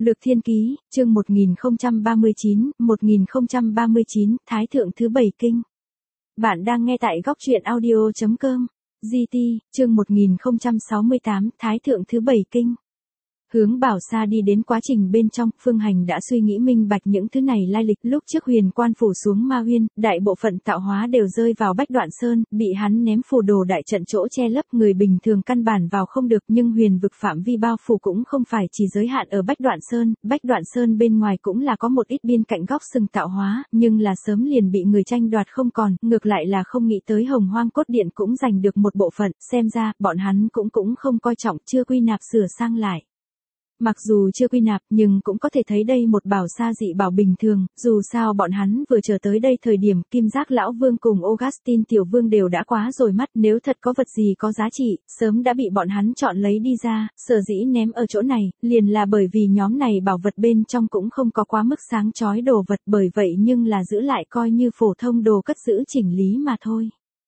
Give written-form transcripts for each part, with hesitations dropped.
Lược Thiên Ký, chương 1039, Thái Thượng thứ 7 Kinh. Bạn đang nghe tại góc truyện audio.com. GT, chương 1068, Thái Thượng thứ 7 Kinh. Hướng Bảo Sa đi đến quá trình bên trong, Phương Hành đã suy nghĩ minh bạch những thứ này lai lịch. Lúc trước Huyền Quan phủ xuống Ma Huyên, đại bộ phận tạo hóa đều rơi vào Bách Đoạn Sơn, bị hắn ném phù đồ đại trận chỗ che lấp, người bình thường căn bản vào không được, nhưng huyền vực phạm vi bao phủ cũng không phải chỉ giới hạn ở Bách Đoạn Sơn bên ngoài cũng là có một ít biên cạnh góc sừng tạo hóa, nhưng là sớm liền bị người tranh đoạt không còn, ngược lại là không nghĩ tới Hồng Hoang Cốt Điện cũng giành được một bộ phận, xem ra bọn hắn cũng không coi trọng, chưa quy nạp sửa sang lại. Mặc dù chưa quy nạp nhưng cũng có thể thấy đây một bảo sa dị bảo bình thường, dù sao bọn hắn vừa chờ tới đây thời điểm Kim Giác Lão Vương cùng Augustin Tiểu Vương đều đã quá rồi mắt, nếu thật có vật gì có giá trị, sớm đã bị bọn hắn chọn lấy đi ra, sở dĩ ném ở chỗ này, liền là bởi vì nhóm này bảo vật bên trong cũng không có quá mức sáng chói đồ vật, bởi vậy nhưng là giữ lại coi như phổ thông đồ cất giữ chỉnh lý mà thôi.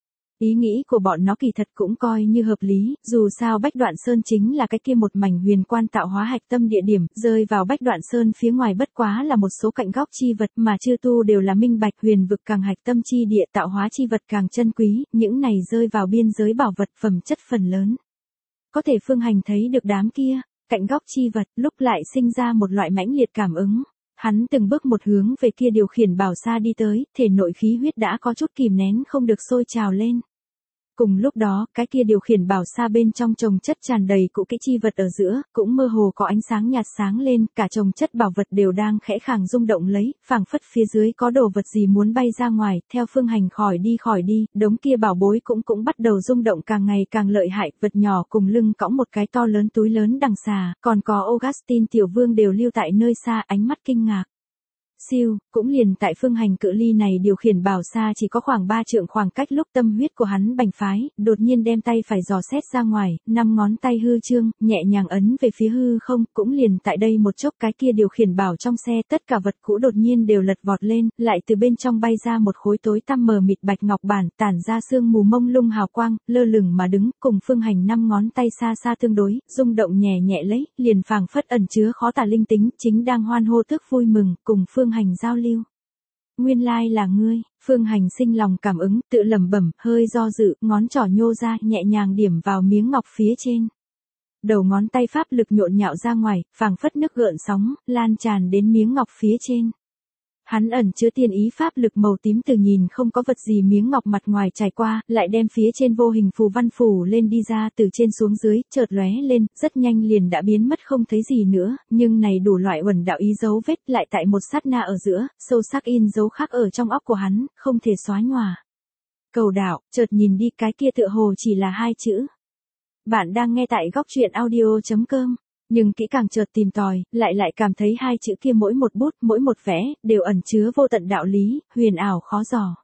Ý nghĩ của bọn nó kỳ thật cũng coi như hợp lý, dù sao Bách Đoạn Sơn chính là cái kia một mảnh huyền quan tạo hóa hạch tâm địa điểm, rơi vào Bách Đoạn Sơn phía ngoài bất quá là một số cạnh góc chi vật mà chư tu đều là minh bạch, huyền vực càng hạch tâm chi địa tạo hóa chi vật càng chân quý, những này rơi vào biên giới bảo vật phẩm chất phần lớn. Có thể Phương Hành thấy được đám kia, cạnh góc chi vật, lúc lại sinh ra một loại mãnh liệt cảm ứng. Hắn từng bước một hướng về kia điều khiển bảo sa đi tới, thể nội khí huyết đã có chút kìm nén không được sôi trào lên. Cùng lúc đó, cái kia điều khiển bảo sa bên trong chồng chất tràn đầy cũ kỹ chi vật ở giữa, cũng mơ hồ có ánh sáng nhạt sáng lên, cả chồng chất bảo vật đều đang khẽ khàng rung động lấy, phảng phất phía dưới có đồ vật gì muốn bay ra ngoài, theo Phương Hành khỏi đi, đống kia bảo bối cũng bắt đầu rung động càng ngày càng lợi hại, vật nhỏ cùng lưng cõng một cái to lớn túi lớn đằng xà, còn có Augustin Tiểu Vương đều lưu tại nơi xa, ánh mắt kinh ngạc. Siêu, cũng liền tại Phương Hành cự ly này điều khiển bảo sa chỉ có khoảng 3 trượng khoảng cách lúc tâm huyết của hắn bành phái, đột nhiên đem tay phải dò xét ra ngoài, 5 ngón tay hư trương, nhẹ nhàng ấn về phía hư không, cũng liền tại đây một chốc cái kia điều khiển bảo trong xe tất cả vật cũ đột nhiên đều lật vọt lên, lại từ bên trong bay ra một khối tối tăm mờ mịt bạch ngọc bản, tản ra sương mù mông lung hào quang, lơ lửng mà đứng, cùng Phương Hành 5 ngón tay xa xa tương đối, rung động nhẹ nhẹ lấy, liền phảng phất ẩn chứa khó tả linh tính, chính đang hoan hô tức vui mừng, cùng Phương Hành giao lưu. Nguyên lai là ngươi, Phương Hành sinh lòng cảm ứng, tự lẩm bẩm, hơi do dự, ngón trỏ nhô ra, nhẹ nhàng điểm vào miếng ngọc phía trên. Đầu ngón tay pháp lực nhộn nhạo ra ngoài, phảng phất nước gợn sóng, lan tràn đến miếng ngọc phía trên. Hắn ẩn chứa tiên ý pháp lực màu tím từ nhìn không có vật gì miếng ngọc mặt ngoài trải qua, lại đem phía trên vô hình phù văn phủ lên đi ra từ trên xuống dưới, chợt lóe lên, rất nhanh liền đã biến mất không thấy gì nữa, nhưng này đủ loại uẩn đạo ý dấu vết lại tại một sát na ở giữa, sâu sắc in dấu khắc ở trong óc của hắn, không thể xóa nhòa. Cầu đạo, chợt nhìn đi cái kia tựa hồ chỉ là 2 chữ. Bạn đang nghe tại góc truyện audio.com. Nhưng kỹ càng chợt tìm tòi, lại cảm thấy 2 chữ kia mỗi một bút, mỗi một vẽ, đều ẩn chứa vô tận đạo lý, huyền ảo khó dò.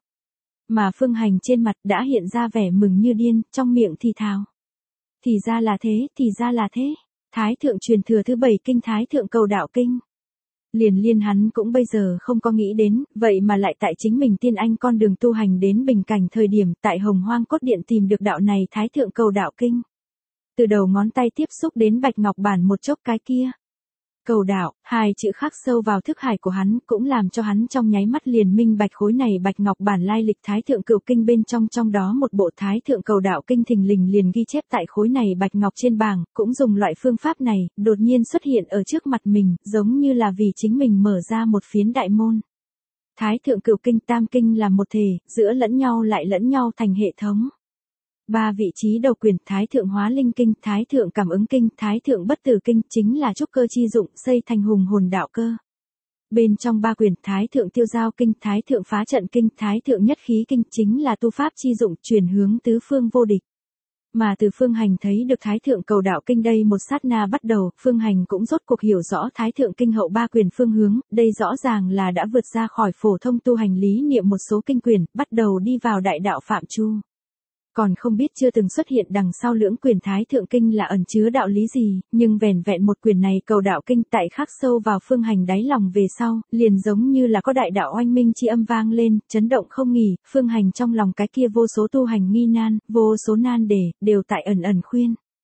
Mà Phương Hành trên mặt đã hiện ra vẻ mừng như điên, trong miệng thì thào. Thì ra là thế, Thái Thượng truyền thừa thứ 7 kinh Thái Thượng Cầu Đạo Kinh. Liên hắn cũng bây giờ không có nghĩ đến, vậy mà lại tại chính mình tiên anh con đường tu hành đến bình cảnh thời điểm, tại Hồng Hoang Cốt Điện tìm được đạo này Thái Thượng Cầu Đạo Kinh. Từ đầu ngón tay tiếp xúc đến bạch ngọc bản một chốc cái kia. Cầu đạo, 2 chữ khắc sâu vào thức hải của hắn, cũng làm cho hắn trong nháy mắt liền minh bạch khối này bạch ngọc bản lai lịch Thái Thượng Cửu Kinh bên trong đó một bộ Thái Thượng Cầu Đạo Kinh thình lình liền ghi chép tại khối này bạch ngọc trên bảng, cũng dùng loại phương pháp này, đột nhiên xuất hiện ở trước mặt mình, giống như là vì chính mình mở ra một phiến đại môn. Thái Thượng Cửu Kinh tam kinh là một thể, giữa lẫn nhau lại lẫn nhau thành hệ thống. 3 vị trí đầu quyển Thái Thượng Hóa Linh Kinh, Thái Thượng Cảm Ứng Kinh, Thái Thượng Bất Tử Kinh chính là trúc cơ chi dụng xây thành hùng hồn đạo cơ. Bên trong 3 quyển Thái Thượng Tiêu Giao Kinh, Thái Thượng Phá Trận Kinh, Thái Thượng Nhất Khí Kinh chính là tu pháp chi dụng chuyển hướng tứ phương vô địch. Mà từ Phương Hành thấy được Thái Thượng Cầu Đạo Kinh đây một sát na bắt đầu, Phương Hành cũng rốt cuộc hiểu rõ Thái Thượng Kinh hậu 3 quyển phương hướng, đây rõ ràng là đã vượt ra khỏi phổ thông tu hành lý niệm một số kinh quyển, bắt đầu đi vào đại đạo phạm chu. Còn không biết chưa từng xuất hiện đằng sau lưỡng quyển Thái Thượng Kinh là ẩn chứa đạo lý gì, nhưng vẻn vẹn một quyển này Cầu Đạo Kinh tại khắc sâu vào Phương Hành đáy lòng về sau, liền giống như là có đại đạo oanh minh chi âm vang lên, chấn động không nghỉ, Phương Hành trong lòng cái kia vô số tu hành nghi nan, vô số nan đề, đều tại ẩn ẩn khuyên.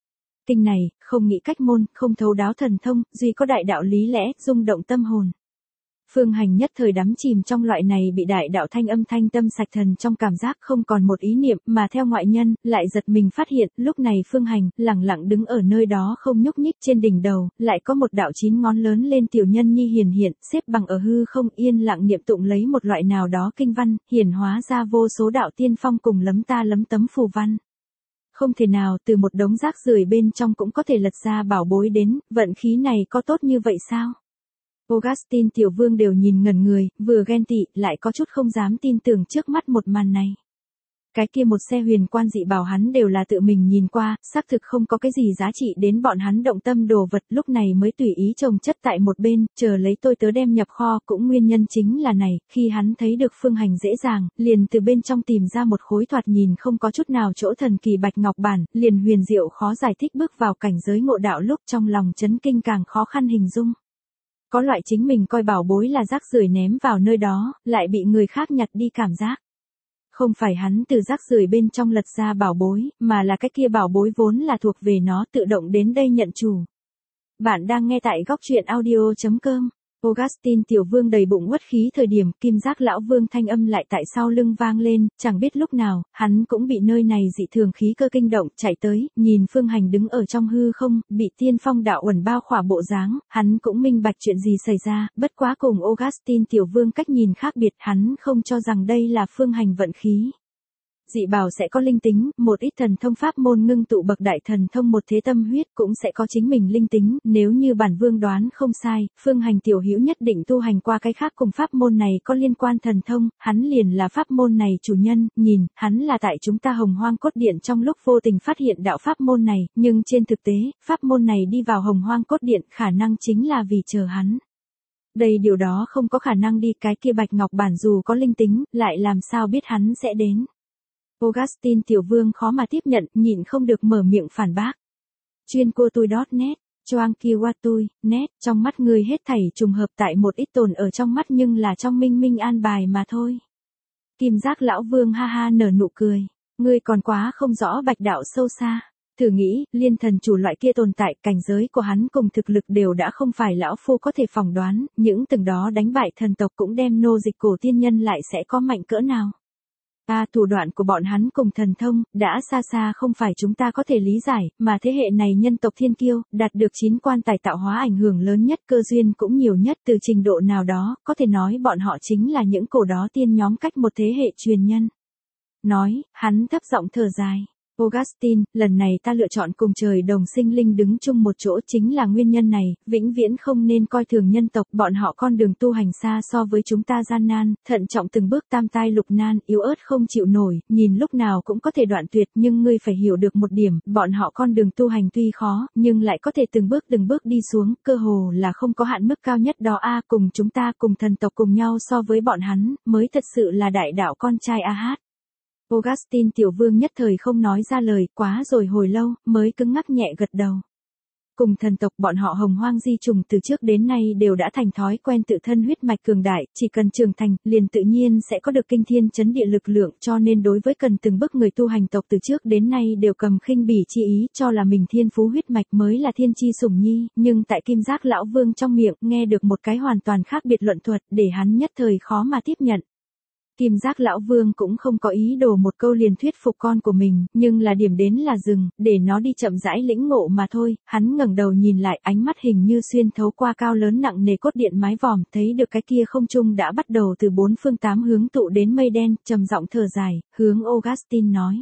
kinh này, không nghĩ cách môn, không thấu đáo thần thông, duy có đại đạo lý lẽ, rung động tâm hồn. Phương Hành nhất thời đắm chìm trong loại này bị đại đạo thanh âm thanh tâm sạch thần trong cảm giác không còn một ý niệm mà theo ngoại nhân, lại giật mình phát hiện, lúc này Phương Hành, lặng lặng đứng ở nơi đó không nhúc nhích trên đỉnh đầu, lại có một đạo 9 ngón lớn lên tiểu nhân nhi hiển hiện, xếp bằng ở hư không yên lặng niệm tụng lấy một loại nào đó kinh văn, hiển hóa ra vô số đạo tiên phong cùng lấm ta lấm tấm phù văn. Không thể nào từ một đống rác rưởi bên trong cũng có thể lật ra bảo bối đến, vận khí này có tốt như vậy sao? Augustin Tiểu Vương đều nhìn ngẩn người, vừa ghen tị, lại có chút không dám tin tưởng trước mắt một màn này. Cái kia một xe huyền quan dị bảo hắn đều là tự mình nhìn qua, xác thực không có cái gì giá trị đến bọn hắn động tâm đồ vật, lúc này mới tùy ý chồng chất tại một bên, chờ lấy tôi tớ đem nhập kho, cũng nguyên nhân chính là này, khi hắn thấy được Phương Hành dễ dàng, liền từ bên trong tìm ra một khối thoạt nhìn không có chút nào chỗ thần kỳ bạch ngọc bản, liền huyền diệu khó giải thích bước vào cảnh giới ngộ đạo lúc trong lòng chấn kinh càng khó khăn hình dung. Có loại chính mình coi bảo bối là rác rưởi ném vào nơi đó, lại bị người khác nhặt đi cảm giác. Không phải hắn từ rác rưởi bên trong lật ra bảo bối, mà là cái kia bảo bối vốn là thuộc về nó tự động đến đây nhận chủ. Bạn đang nghe tại góc truyện audio.com. Augustin Tiểu Vương đầy bụng uất khí thời điểm Kim Giác Lão Vương thanh âm lại tại sau lưng vang lên, chẳng biết lúc nào, hắn cũng bị nơi này dị thường khí cơ kinh động, chạy tới, nhìn Phương Hành đứng ở trong hư không, bị tiên phong đạo uẩn bao khỏa bộ dáng, hắn cũng minh bạch chuyện gì xảy ra, bất quá cùng Augustin Tiểu Vương cách nhìn khác biệt, hắn không cho rằng đây là Phương Hành vận khí. Dị bảo sẽ có linh tính, một ít thần thông pháp môn ngưng tụ bậc đại thần thông một thế tâm huyết cũng sẽ có chính mình linh tính, nếu như bản vương đoán không sai, Phương Hành tiểu hữu nhất định tu hành qua cái khác cùng pháp môn này có liên quan thần thông, hắn liền là pháp môn này chủ nhân, nhìn, hắn là tại chúng ta Hồng Hoang Cốt Điện trong lúc vô tình phát hiện đạo pháp môn này, nhưng trên thực tế, pháp môn này đi vào Hồng Hoang Cốt Điện khả năng chính là vì chờ hắn. Đây điều đó không có khả năng đi, cái kia bạch ngọc bản dù có linh tính, lại làm sao biết hắn sẽ đến. Augustin Tiểu Vương khó mà tiếp nhận, nhịn không được mở miệng phản bác. Chuyên cô tôi.net, choang kiwa tôi, net, trong mắt người hết thảy trùng hợp tại một ít tồn ở trong mắt nhưng là trong minh minh an bài mà thôi. Kim Giác Lão Vương ha ha nở nụ cười, ngươi còn quá không rõ bạch đạo sâu xa. Thử nghĩ, liên thần chủ loại kia tồn tại, cảnh giới của hắn cùng thực lực đều đã không phải lão phu có thể phỏng đoán, những từng đó đánh bại thần tộc cũng đem nô dịch cổ tiên nhân lại sẽ có mạnh cỡ nào. Thủ đoạn của bọn hắn cùng thần thông, đã xa xa không phải chúng ta có thể lý giải, mà thế hệ này nhân tộc thiên kiêu, đạt được 9 quan tài tạo hóa ảnh hưởng lớn nhất, cơ duyên cũng nhiều nhất, từ trình độ nào đó, có thể nói bọn họ chính là những cổ đó tiên nhóm cách một thế hệ truyền nhân. Nói, hắn thấp giọng thở dài. Augustin, lần này ta lựa chọn cùng trời đồng sinh linh đứng chung một chỗ chính là nguyên nhân này, vĩnh viễn không nên coi thường nhân tộc, bọn họ con đường tu hành xa so với chúng ta gian nan, thận trọng từng bước tam tai lục nan, yếu ớt không chịu nổi, nhìn lúc nào cũng có thể đoạn tuyệt, nhưng ngươi phải hiểu được một điểm, bọn họ con đường tu hành tuy khó, nhưng lại có thể từng bước đi xuống, cơ hồ là không có hạn mức cao nhất đó cùng chúng ta cùng thần tộc cùng nhau so với bọn hắn, mới thật sự là đại đạo con trai hát. Augustin Tiểu Vương nhất thời không nói ra lời, quá rồi hồi lâu, mới cứng ngắc nhẹ gật đầu. Cùng thần tộc bọn họ Hồng Hoang di trùng từ trước đến nay đều đã thành thói quen tự thân huyết mạch cường đại, chỉ cần trưởng thành, liền tự nhiên sẽ có được kinh thiên chấn địa lực lượng, cho nên đối với cần từng bước người tu hành tộc từ trước đến nay đều cầm khinh bỉ chi ý, cho là mình thiên phú huyết mạch mới là thiên chi sủng nhi, nhưng tại Kim Giác Lão Vương trong miệng, nghe được một cái hoàn toàn khác biệt luận thuật, để hắn nhất thời khó mà tiếp nhận. Kim Giác Lão Vương cũng không có ý đồ một câu liền thuyết phục con của mình, nhưng là điểm đến là dừng, để nó đi chậm rãi lĩnh ngộ mà thôi, hắn ngẩng đầu nhìn lại, ánh mắt hình như xuyên thấu qua cao lớn nặng nề cốt điện mái vòm, thấy được cái kia không trung đã bắt đầu từ 4 phương 8 hướng tụ đến mây đen, trầm giọng thở dài, hướng Augustin nói.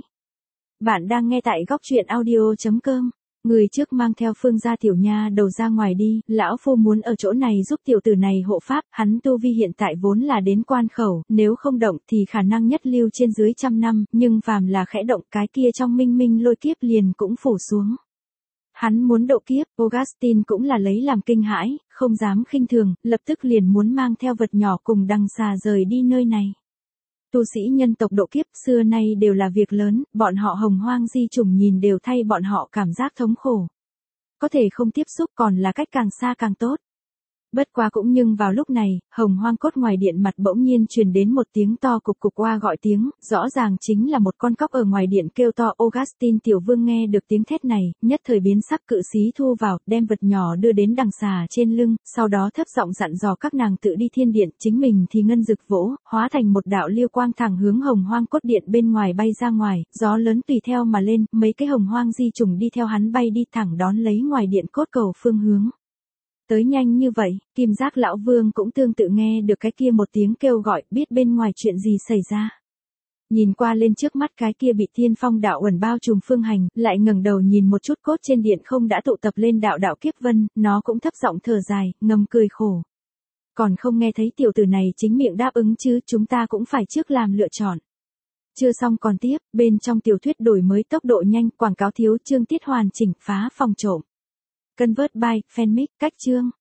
Bạn đang nghe tại góc truyện audio.com. Người trước mang theo Phương gia tiểu nha đầu ra ngoài đi, lão phu muốn ở chỗ này giúp tiểu tử này hộ pháp, hắn tu vi hiện tại vốn là đến quan khẩu, nếu không động thì khả năng nhất lưu trên dưới 100 năm, nhưng phàm là khẽ động cái kia trong minh minh lôi kiếp liền cũng phủ xuống. Hắn muốn độ kiếp, Augustin cũng là lấy làm kinh hãi, không dám khinh thường, lập tức liền muốn mang theo vật nhỏ cùng đằng xà rời đi nơi này. Tu sĩ nhân tộc độ kiếp xưa nay đều là việc lớn, bọn họ Hồng Hoang di chủng nhìn đều thay bọn họ cảm giác thống khổ. Có thể không tiếp xúc còn là cách càng xa càng tốt. Bất quá cũng nhưng vào lúc này, Hồng Hoang Cốt ngoài điện mặt bỗng nhiên truyền đến một tiếng to cục cục oa gọi tiếng, rõ ràng chính là một con cóc ở ngoài điện kêu to. Augustin tiểu vương nghe được tiếng thét này, nhất thời biến sắc, cự xí thu vào, đem vật nhỏ đưa đến đằng xà trên lưng, sau đó thấp giọng dặn dò các nàng tự đi thiên điện, chính mình thì ngân dực vỗ, hóa thành một đạo liêu quang thẳng hướng Hồng Hoang Cốt điện bên ngoài bay ra ngoài, gió lớn tùy theo mà lên, mấy cái hồng hoang di trùng đi theo hắn bay đi thẳng đón lấy ngoài điện cốt cầu phương hướng. Tới nhanh như vậy, Kim Giác lão vương cũng tương tự nghe được cái kia một tiếng kêu gọi, biết bên ngoài chuyện gì xảy ra. Nhìn qua lên trước mắt cái kia bị thiên phong đạo uẩn bao trùm phương hành, lại ngẩng đầu nhìn một chút cốt trên điện không đã tụ tập lên đạo đạo kiếp vân, nó cũng thấp giọng thở dài, ngầm cười khổ. Còn không nghe thấy tiểu tử này chính miệng đáp ứng chứ, chúng ta cũng phải trước làm lựa chọn. Chưa xong còn tiếp, bên trong tiểu thuyết đổi mới tốc độ nhanh, quảng cáo thiếu, chương tiết hoàn chỉnh, phá phòng trộm. Convert by Fanmic, cách chương.